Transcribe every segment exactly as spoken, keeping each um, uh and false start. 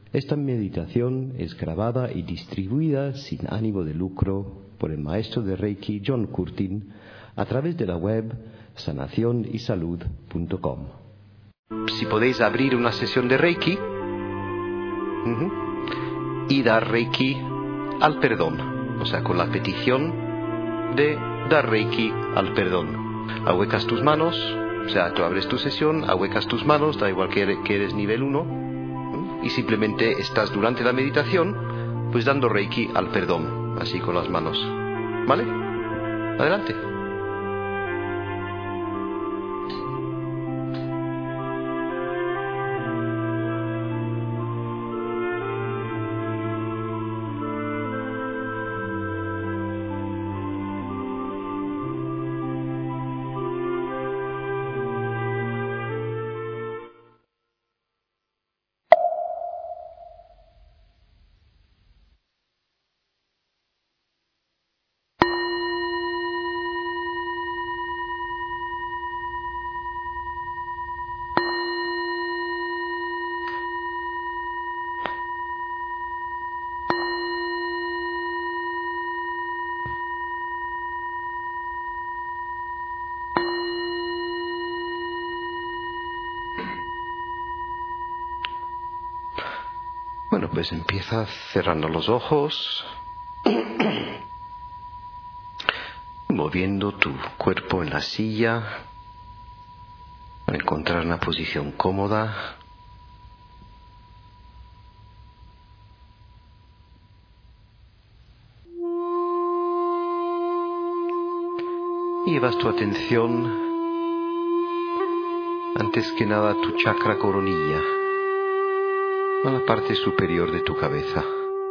Esta meditación es grabada y distribuida sin ánimo de lucro por el maestro de Reiki John Curtin a través de la web sanación y salud punto com. Si podéis abrir una sesión de Reiki uh-huh, y dar Reiki al perdón, o sea, con la petición de dar Reiki al perdón. Ahuecas tus manos, o sea, tú abres tu sesión, ahuecas tus manos, da igual que eres, que eres nivel uno, y simplemente estás durante la meditación pues dando Reiki al perdón, así con las manos. ¿Vale? Adelante. Bueno, pues empieza cerrando los ojos, moviendo tu cuerpo en la silla para encontrar una posición cómoda. Y llevas tu atención, antes que nada, a tu chakra coronilla, a la parte superior de tu cabeza.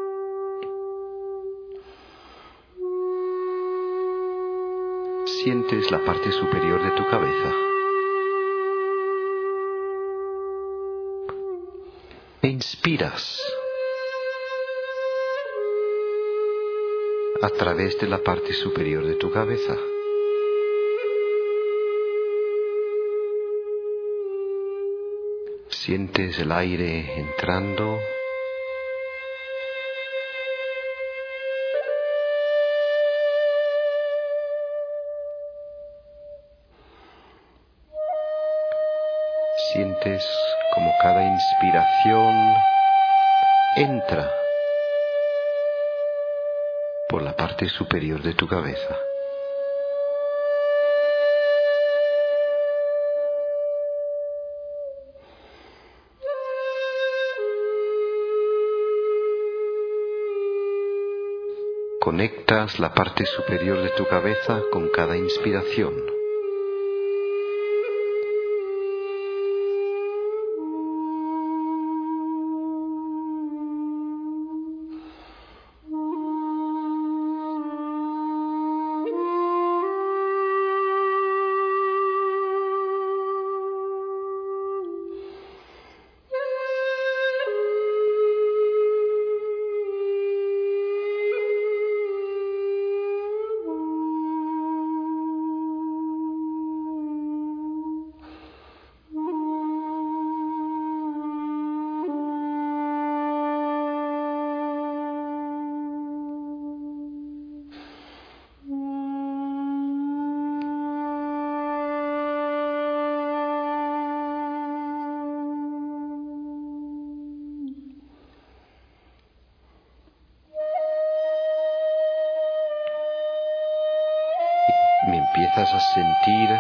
Sientes la parte superior de tu cabeza. E inspiras a través de la parte superior de tu cabeza. Sientes el aire entrando sientes como cada inspiración entra por la parte superior de tu cabeza. Conectas la parte superior de tu cabeza con cada inspiración. Y empiezas a sentir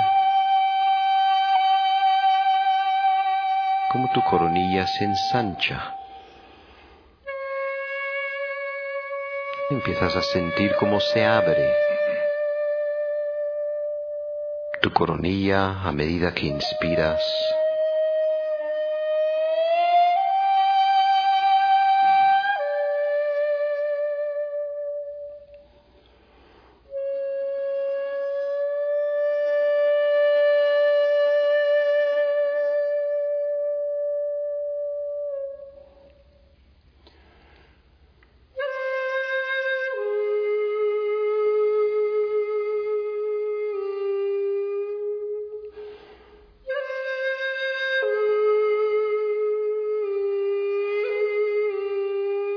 cómo tu coronilla se ensancha. Empiezas a sentir cómo se abre tu coronilla a medida que inspiras.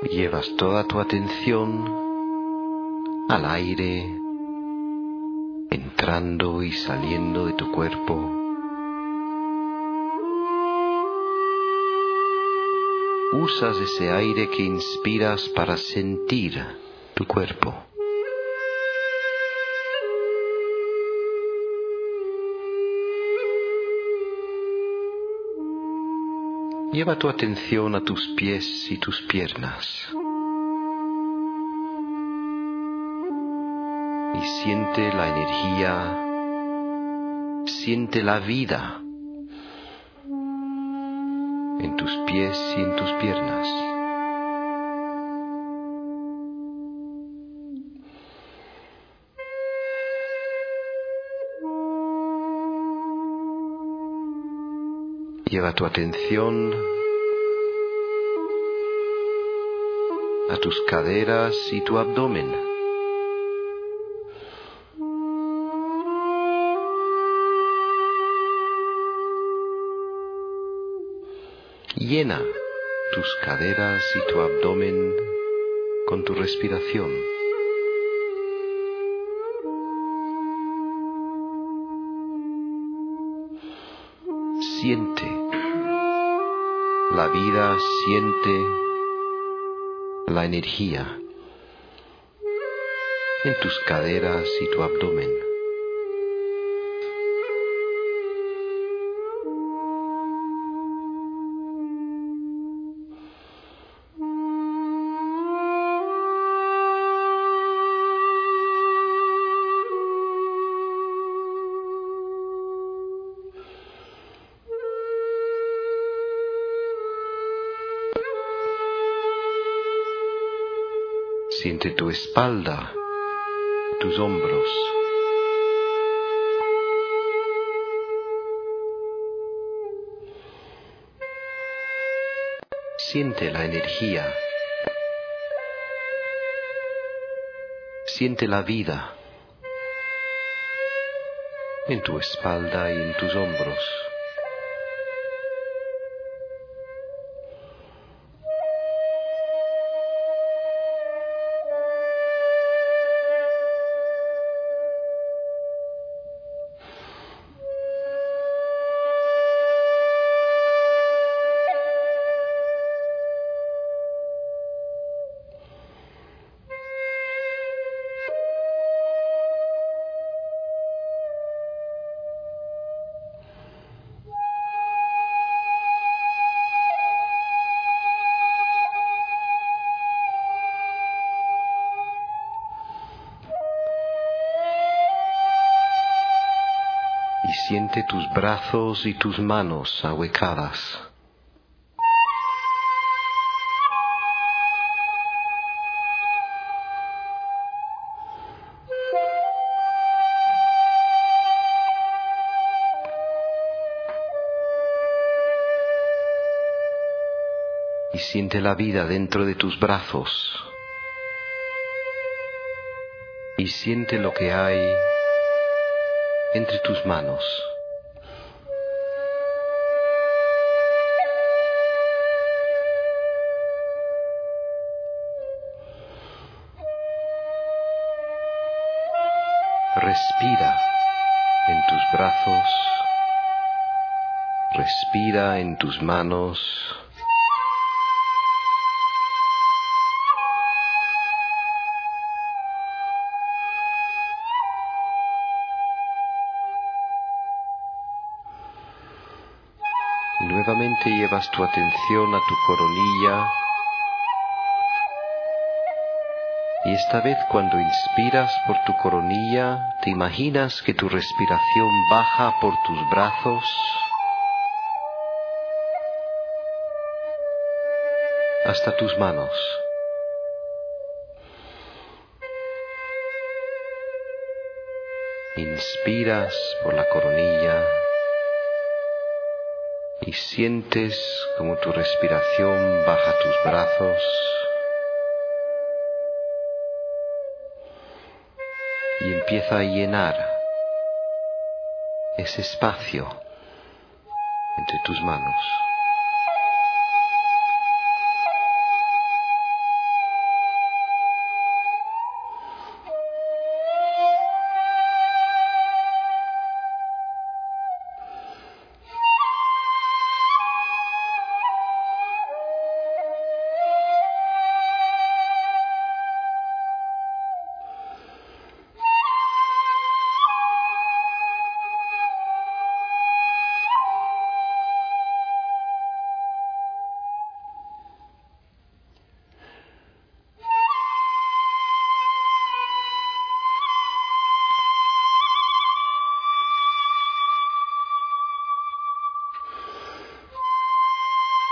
Llevas toda tu atención al aire entrando y saliendo de tu cuerpo. Usas ese aire que inspiras para sentir tu cuerpo. Lleva tu atención a tus pies y tus piernas. Y siente la energía, siente la vida en tus pies y en tus piernas. Lleva tu atención a tus caderas y tu abdomen. Llena tus caderas y tu abdomen con tu respiración. Siente la vida, siente la energía en tus caderas y tu abdomen. Siente tu espalda, tus hombros. Siente la energía. Siente la vida en tu espalda y en tus hombros. Y siente tus brazos y tus manos ahuecadas. Y siente la vida dentro de tus brazos. Y siente lo que hay entre tus manos. Respira en tus brazos, respira en tus manos. Nuevamente llevas tu atención a tu coronilla y esta vez cuando inspiras por tu coronilla te imaginas que tu respiración baja por tus brazos hasta tus manos. Inspiras por la coronilla y sientes como tu respiración baja tus brazos y empieza a llenar ese espacio entre tus manos.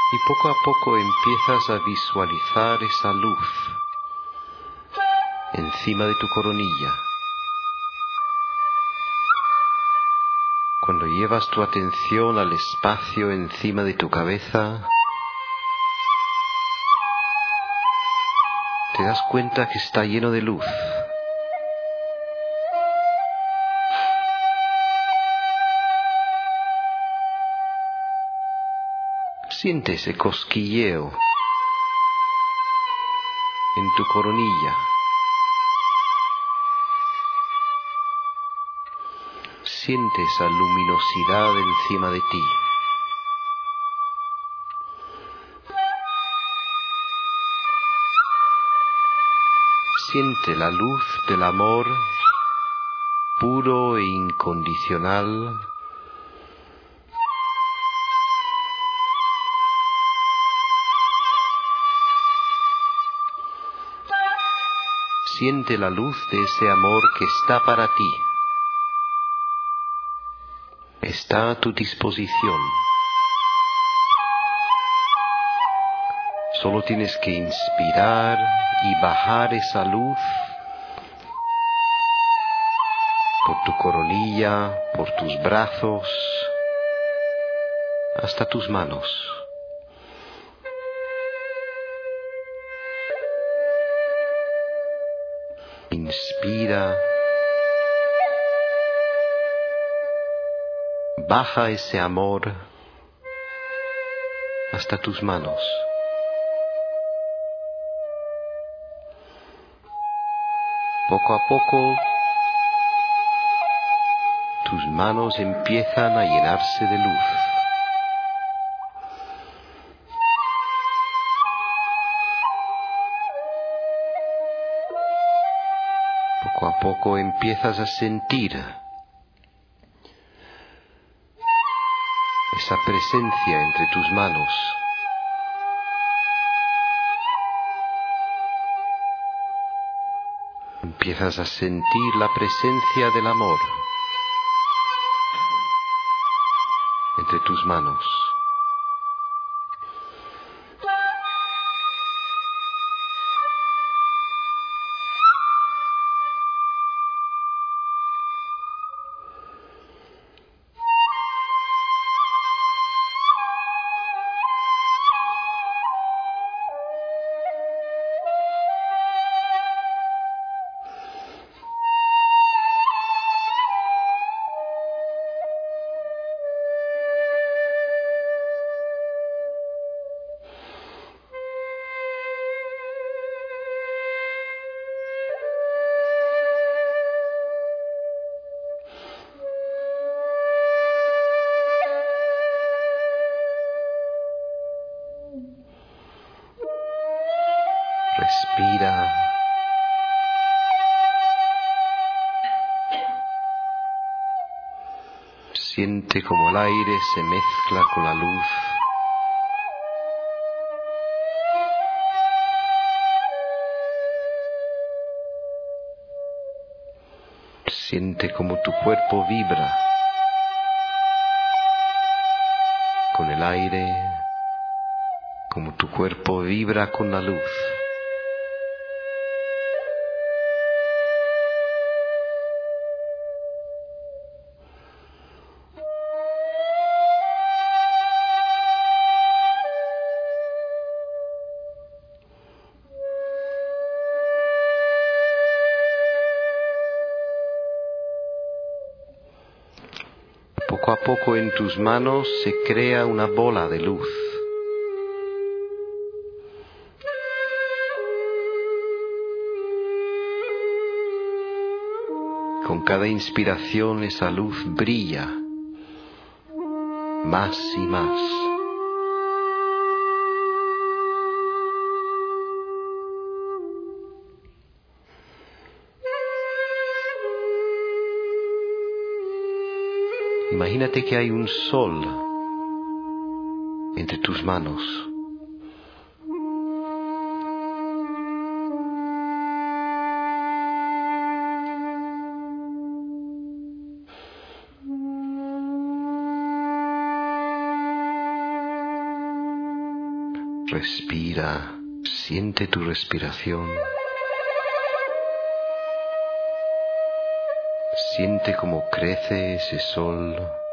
Y poco a poco empiezas a visualizar esa luz encima de tu coronilla. Cuando llevas tu atención al espacio encima de tu cabeza, te das cuenta que está lleno de luz. Siente ese cosquilleo en tu coronilla. Siente esa luminosidad encima de ti. Siente la luz del amor puro e incondicional Siente la luz de ese amor que está para ti. Está a tu disposición. Solo tienes que inspirar y bajar esa luz por tu coronilla, por tus brazos, hasta tus manos. Inspira, baja ese amor hasta tus manos. Poco a poco, tus manos empiezan a llenarse de luz. Poco a poco empiezas a sentir esa presencia entre tus manos. Empiezas a sentir la presencia del amor entre tus manos. Respira. Siente como el aire se mezcla con la luz. Siente como tu cuerpo vibra con el aire, como tu cuerpo vibra con la luz. Poco a poco en tus manos se crea una bola de luz. Con cada inspiración esa luz brilla más y más. Imagínate que hay un sol entre tus manos. Respira, siente tu respiración. Siente cómo crece ese sol.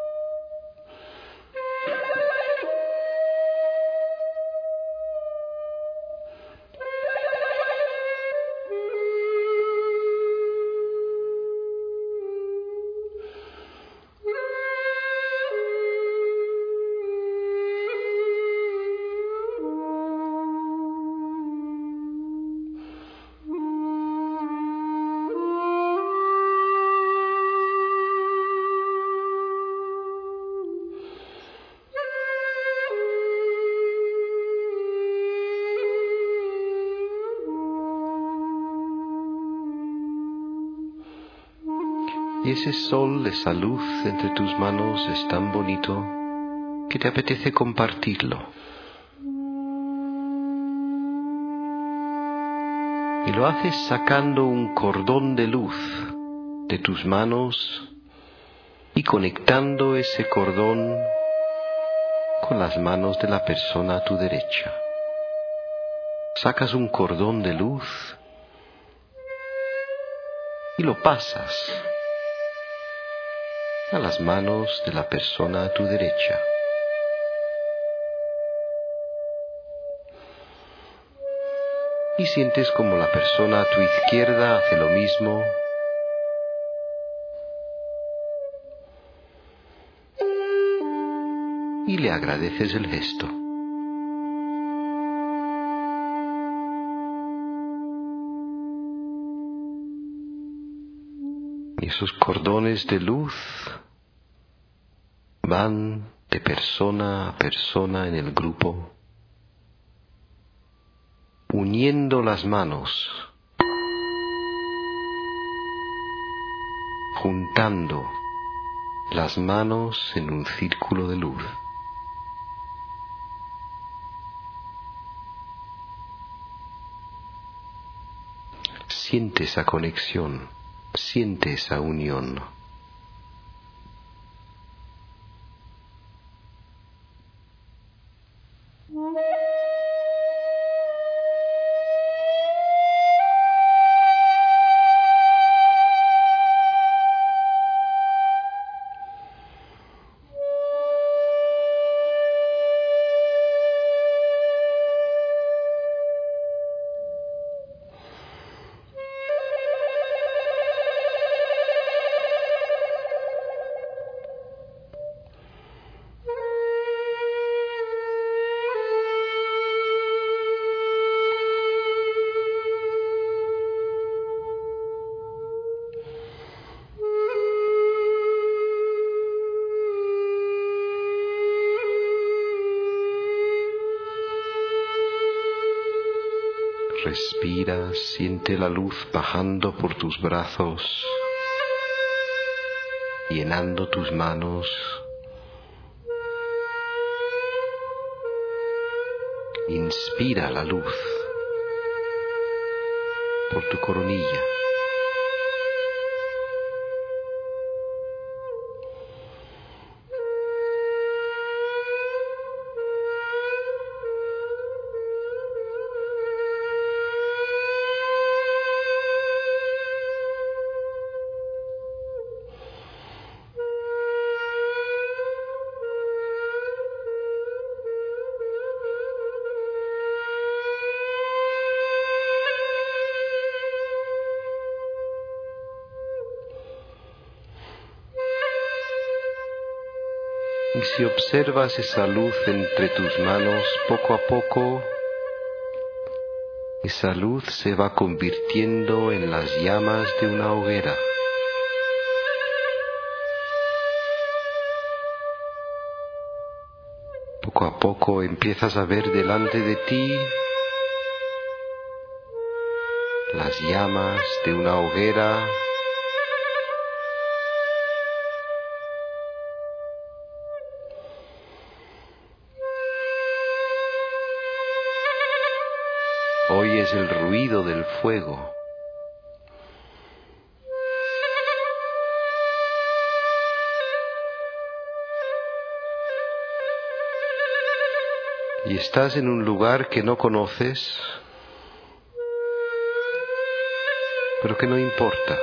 Y ese sol, esa luz entre tus manos es tan bonito que te apetece compartirlo. Y lo haces sacando un cordón de luz de tus manos y conectando ese cordón con las manos de la persona a tu derecha. Sacas un cordón de luz y lo pasas a las manos de la persona a tu derecha. Y sientes como la persona a tu izquierda hace lo mismo. Y le agradeces el gesto. Y esos cordones de luz van de persona a persona en el grupo, uniendo las manos, juntando las manos en un círculo de luz. Siente esa conexión, siente esa unión. Respira, siente la luz bajando por tus brazos, llenando tus manos. Inspira la luz por tu coronilla. Y si observas esa luz entre tus manos, poco a poco, esa luz se va convirtiendo en las llamas de una hoguera. Poco a poco empiezas a ver delante de ti las llamas de una hoguera. Oyes el ruido del fuego. Y Y estás en un lugar que no conoces, pero que no importa.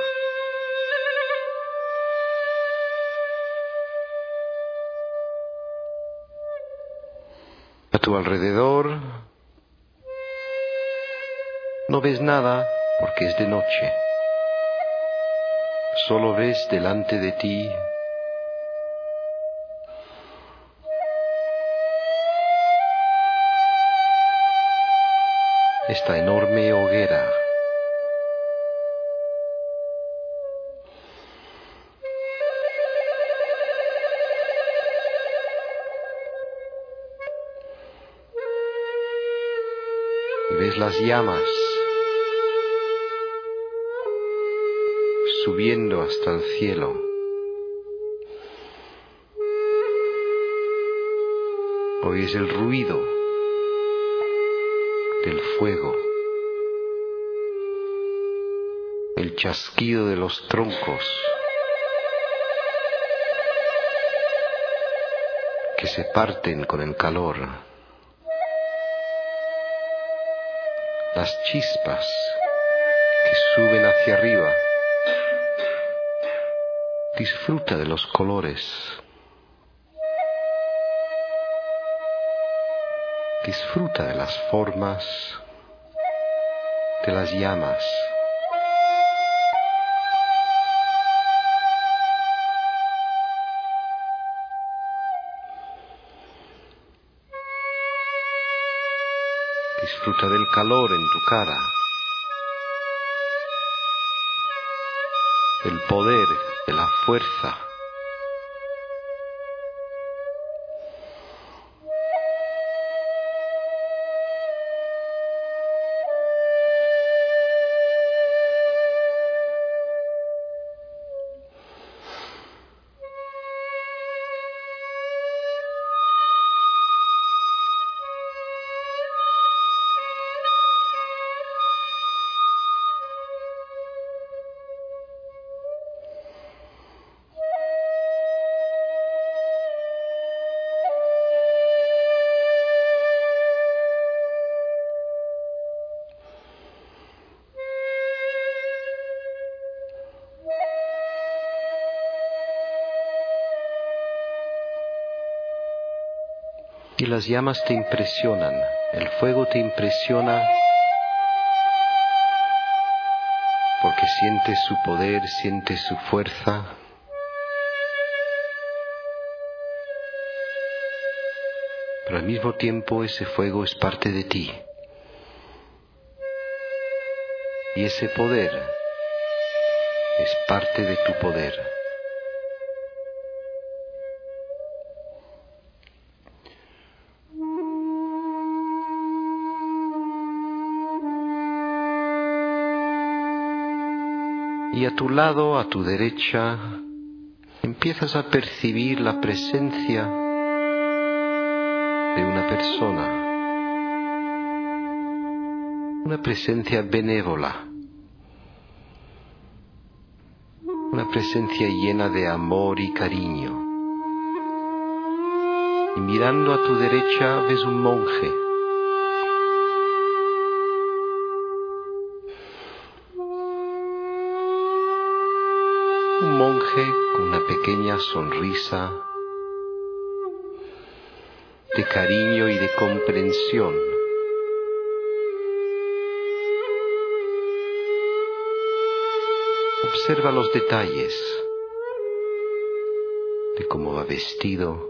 A tu alrededor no ves nada porque es de noche. Solo ves delante de ti esta enorme hoguera. Y ves las llamas subiendo hasta el cielo. Oyes el ruido del fuego, el chasquido de los troncos que se parten con el calor, las chispas que suben hacia arriba. Disfruta de los colores. Disfruta de las formas de las llamas. Disfruta del calor en tu cara, del poder, de la fuerza. Y las llamas te impresionan, el fuego te impresiona porque sientes su poder, sientes su fuerza. Pero al mismo tiempo ese fuego es parte de ti. Y ese poder es parte de tu poder. Y a tu lado, a tu derecha, empiezas a percibir la presencia de una persona, una presencia benévola, una presencia llena de amor y cariño. Y mirando a tu derecha ves un monje. Un monje con una pequeña sonrisa de cariño y de comprensión. Observa los detalles de cómo va vestido,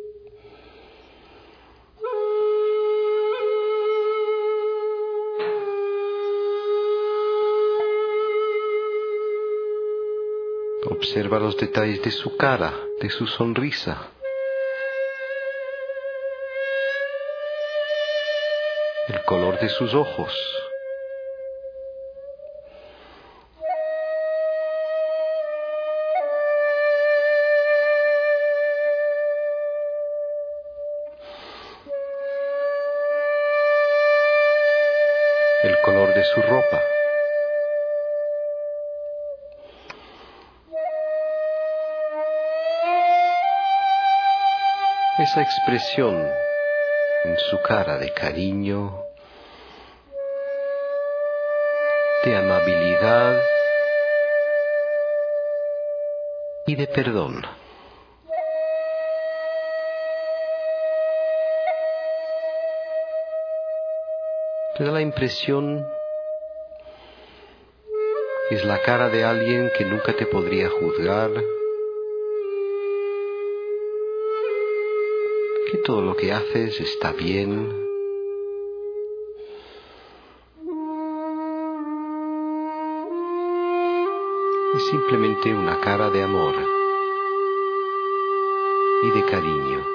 observa los detalles de su cara, de su sonrisa. El color de sus ojos. El color de su ropa. Esa expresión en su cara de cariño, de amabilidad y de perdón. Te da la impresión que es la cara de alguien que nunca te podría juzgar, que todo lo que haces está bien. Es simplemente una cara de amor y de cariño.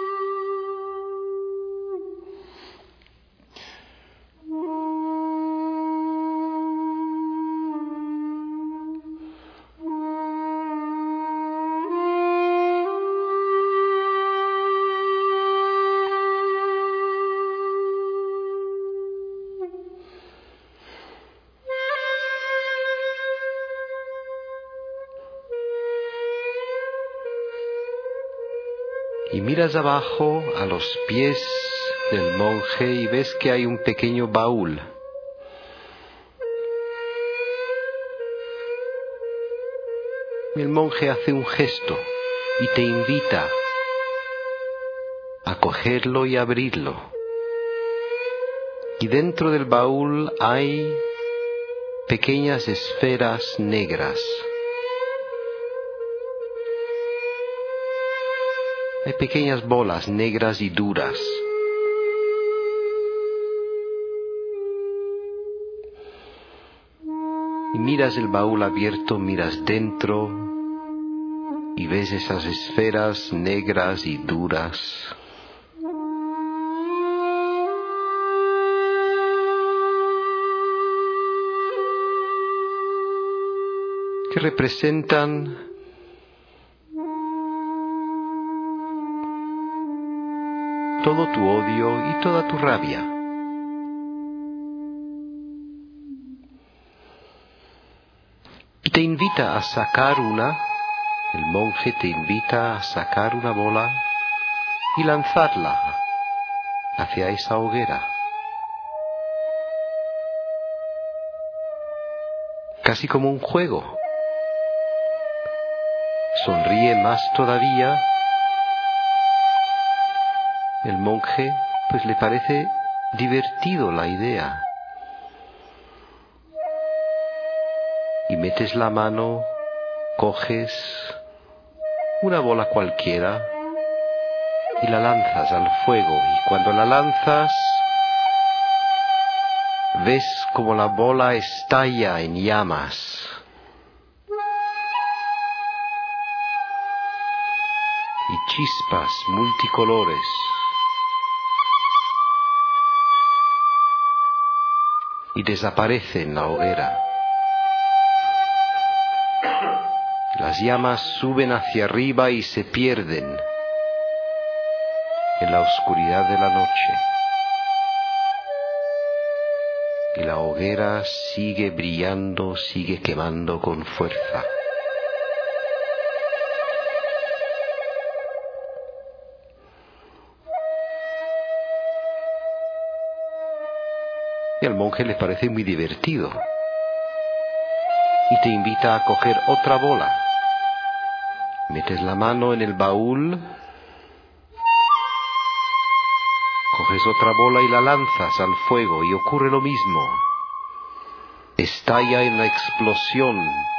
Y miras abajo a los pies del monje y ves que hay un pequeño baúl. El monje hace un gesto y te invita a cogerlo y abrirlo. Y dentro del baúl hay pequeñas esferas negras. Hay pequeñas bolas negras y duras. Y miras el baúl abierto, miras dentro y ves esas esferas negras y duras. Que representan todo tu odio y toda tu rabia. Y te invita a sacar una, el monje te invita a sacar una bola y lanzarla hacia esa hoguera. Casi como un juego. Sonríe más todavía. El monje, pues le parece divertido la idea. Y metes la mano, coges una bola cualquiera y la lanzas al fuego. Y cuando la lanzas, ves como la bola estalla en llamas. Y chispas multicolores. Y desaparece en la hoguera. Las llamas suben hacia arriba y se pierden en la oscuridad de la noche. Y la hoguera sigue brillando, sigue quemando con fuerza. Y al monje le parece muy divertido. Y te invita a coger otra bola. Metes la mano en el baúl, coges otra bola y la lanzas al fuego y ocurre lo mismo. Estalla en la explosión,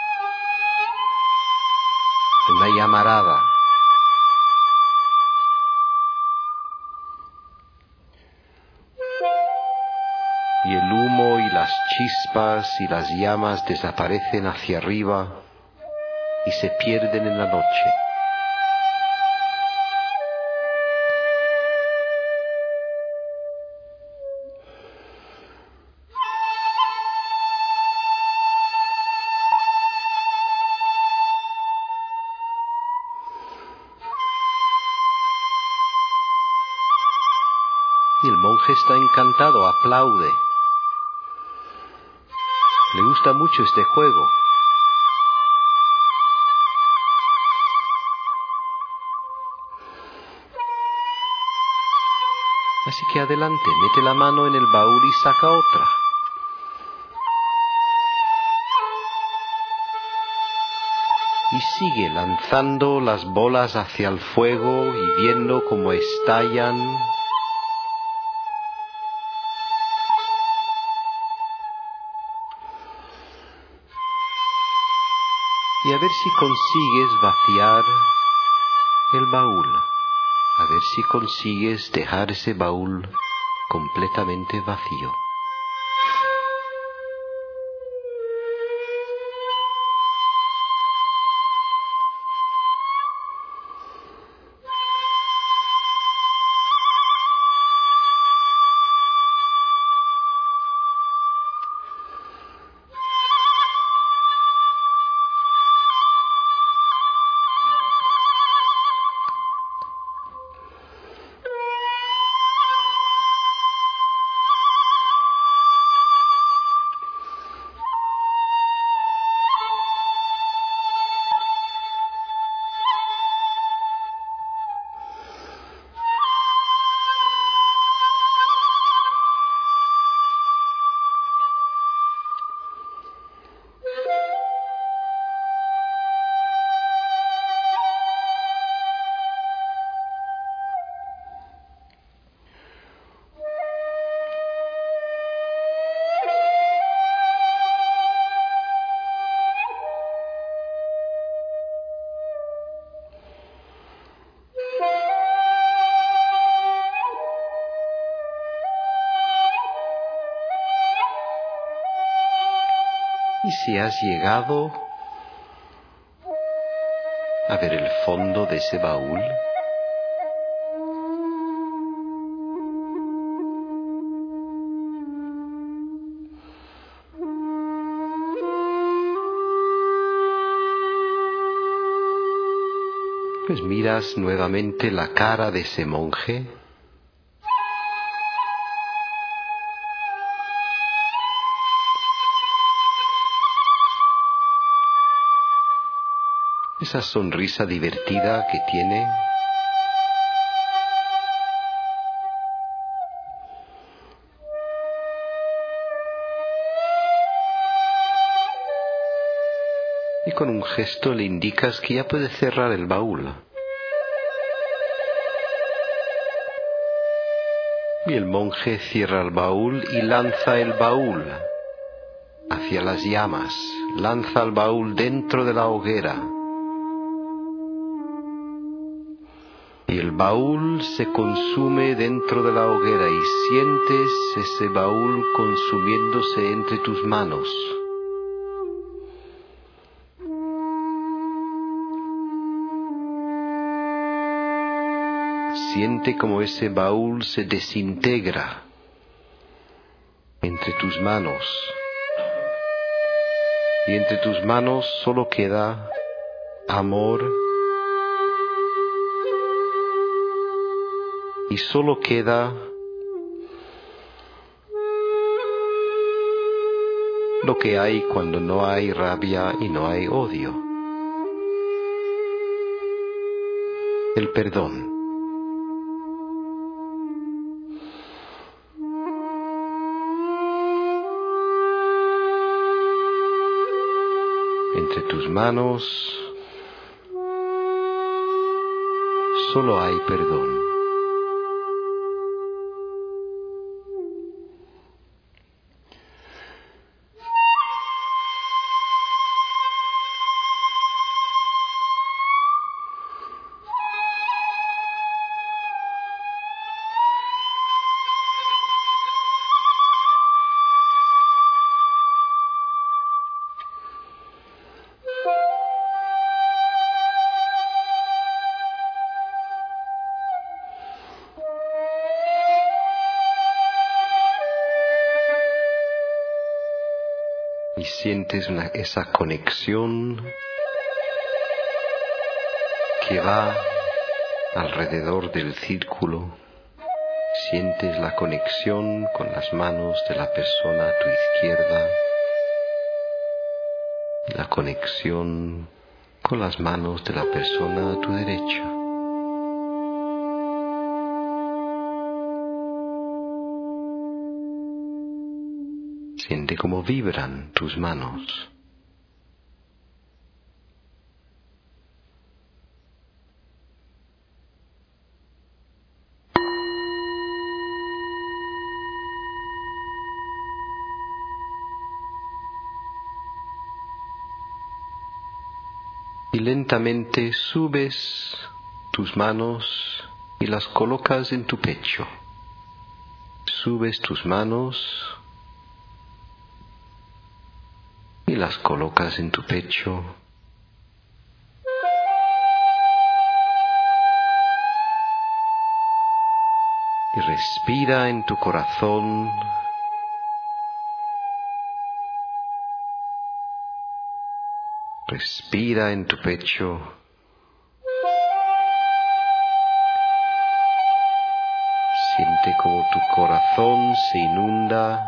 en una llamarada. Y el humo y las chispas y las llamas desaparecen hacia arriba y se pierden en la noche. Y el monje está encantado, aplaude. Le gusta mucho este juego. Así que adelante, mete la mano en el baúl y saca otra. Y sigue lanzando las bolas hacia el fuego y viendo cómo estallan. Y a ver si consigues vaciar el baúl. A ver si consigues dejar ese baúl completamente vacío. Y si has llegado a ver el fondo de ese baúl, pues miras nuevamente la cara de ese monje. Esa sonrisa divertida que tiene. Y con un gesto le indicas que ya puede cerrar el baúl. Y el monje cierra el baúl y lanza el baúl hacia las llamas. Lanza el baúl dentro de la hoguera. Y el baúl se consume dentro de la hoguera y sientes ese baúl consumiéndose entre tus manos. Siente como ese baúl se desintegra entre tus manos. Y entre tus manos solo queda amor. Y solo queda lo que hay cuando no hay rabia y no hay odio. El perdón. Entre tus manos solo hay perdón. Y sientes una, esa conexión que va alrededor del círculo. Sientes la conexión con las manos de la persona a tu izquierda, la conexión con las manos de la persona a tu derecha. Siente cómo vibran tus manos. Y lentamente subes tus manos y las colocas en tu pecho. Subes tus manos y las colocas en tu pecho. Y respira en tu corazón. Respira en tu pecho. Siente como tu corazón se inunda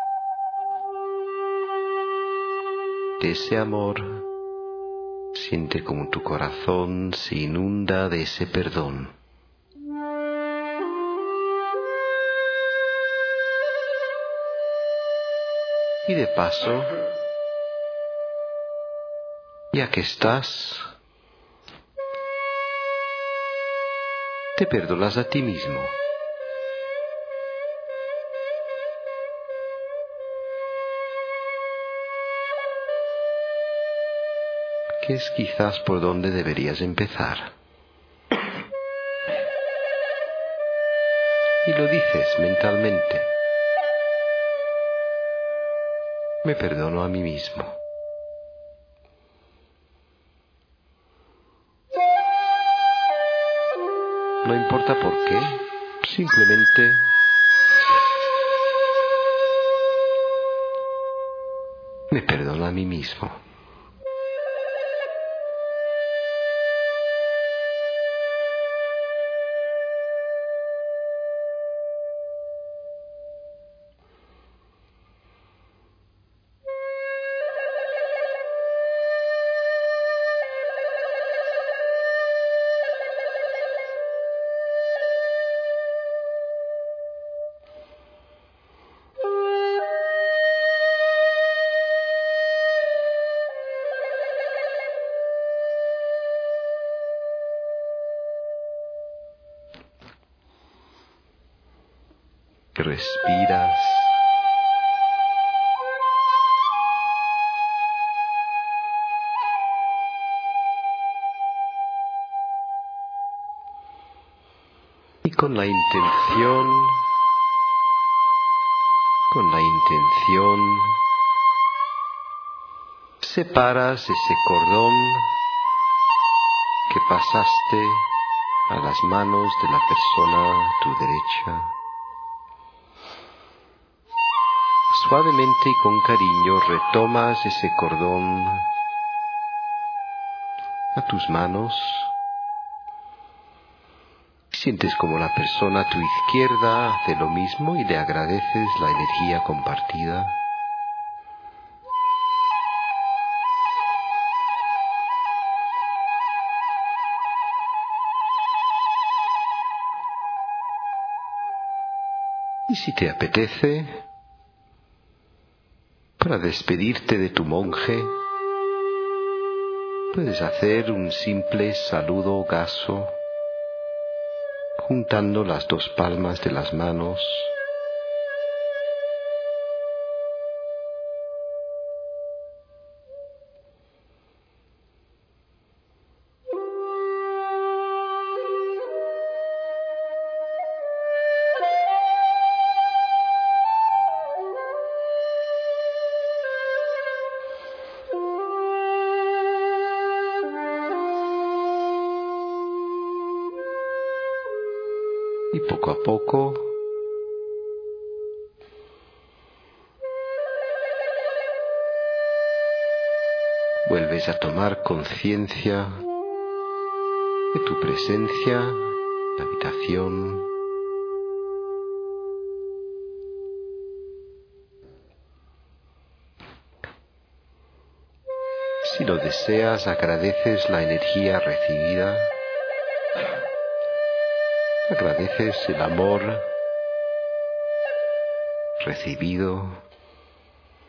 de ese amor. Siente como tu corazón se inunda de ese perdón. Y de paso, ya que estás, te perdonas a ti mismo. Que es quizás por donde deberías empezar. Y lo dices mentalmente. Me perdono a mí mismo. No importa por qué, simplemente me perdono a mí mismo. Respiras. Y con la intención, con la intención, separas ese cordón que pasaste a las manos de la persona a tu derecha. Suavemente y con cariño retomas ese cordón a tus manos. Sientes como la persona a tu izquierda hace lo mismo y le agradeces la energía compartida. Y si te apetece, para despedirte de tu monje, puedes hacer un simple saludo gaso, juntando las dos palmas de las manos. Y poco a poco vuelves a tomar conciencia de tu presencia en la habitación. Si lo deseas, agradeces la energía recibida. Agradeces el amor recibido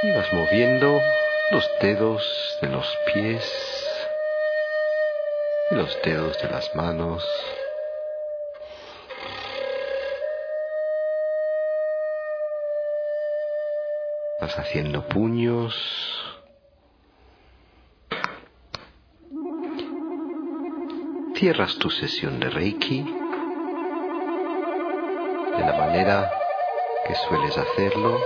Y vas moviendo los dedos de los pies y los dedos de las manos. Vas haciendo puños. Cierras tu sesión de Reiki de la manera que sueles hacerlo.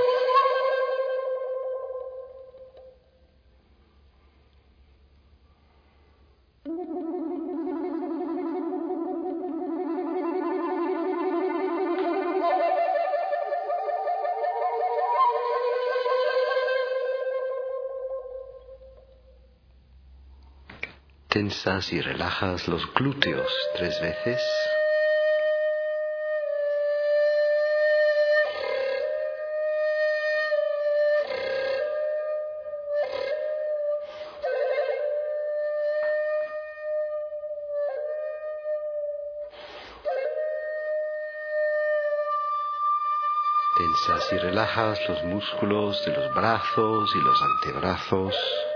Tensas y relajas los glúteos tres veces. Tensas y relajas los músculos de los brazos y los antebrazos.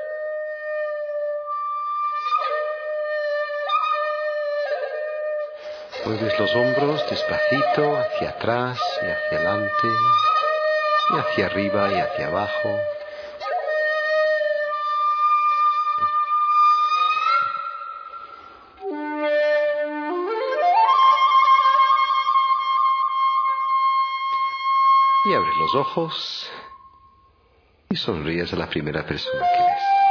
Mueves los hombros despacito hacia atrás y hacia adelante, y hacia arriba y hacia abajo. Y abres los ojos y sonríes a la primera persona que ves.